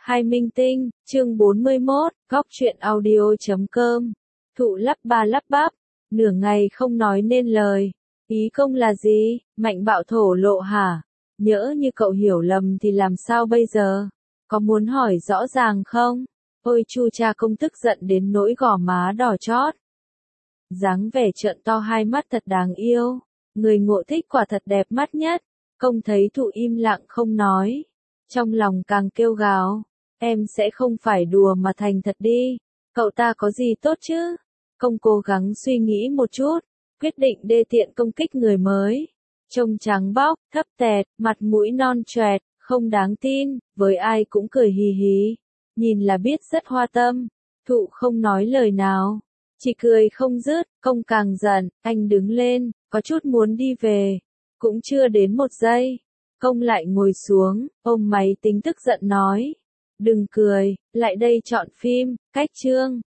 Hai Minh Tinh, chương 41, góc truyện audio.com. Thụ lắp ba lắp bắp, nửa ngày không nói nên lời. Ý công là gì? Mạnh bạo thổ lộ hả? Nhỡ như cậu hiểu lầm thì làm sao bây giờ? Có muốn hỏi rõ ràng không? Ôi chu cha, công tức giận đến nỗi gò má đỏ chót. Dáng vẻ trợn to hai mắt thật đáng yêu. Người ngộ thích quả thật đẹp mắt nhất. Công thấy thụ im lặng không nói. Trong lòng càng kêu gào. Em sẽ không phải đùa mà thành thật đi. Cậu ta có gì tốt chứ? Công cố gắng suy nghĩ một chút. Quyết định đê tiện công kích người mới. Trông trắng bóc, thấp tẹt, mặt mũi non choẹt, không đáng tin, với ai cũng cười hì hì. Nhìn là biết rất hoa tâm. Thụ không nói lời nào. Chỉ cười không dứt, công càng giận, anh đứng lên, có chút muốn đi về. Cũng chưa đến một giây. Công lại ngồi xuống, ôm máy tính tức giận nói. Đừng cười, lại đây chọn phim, cách chương.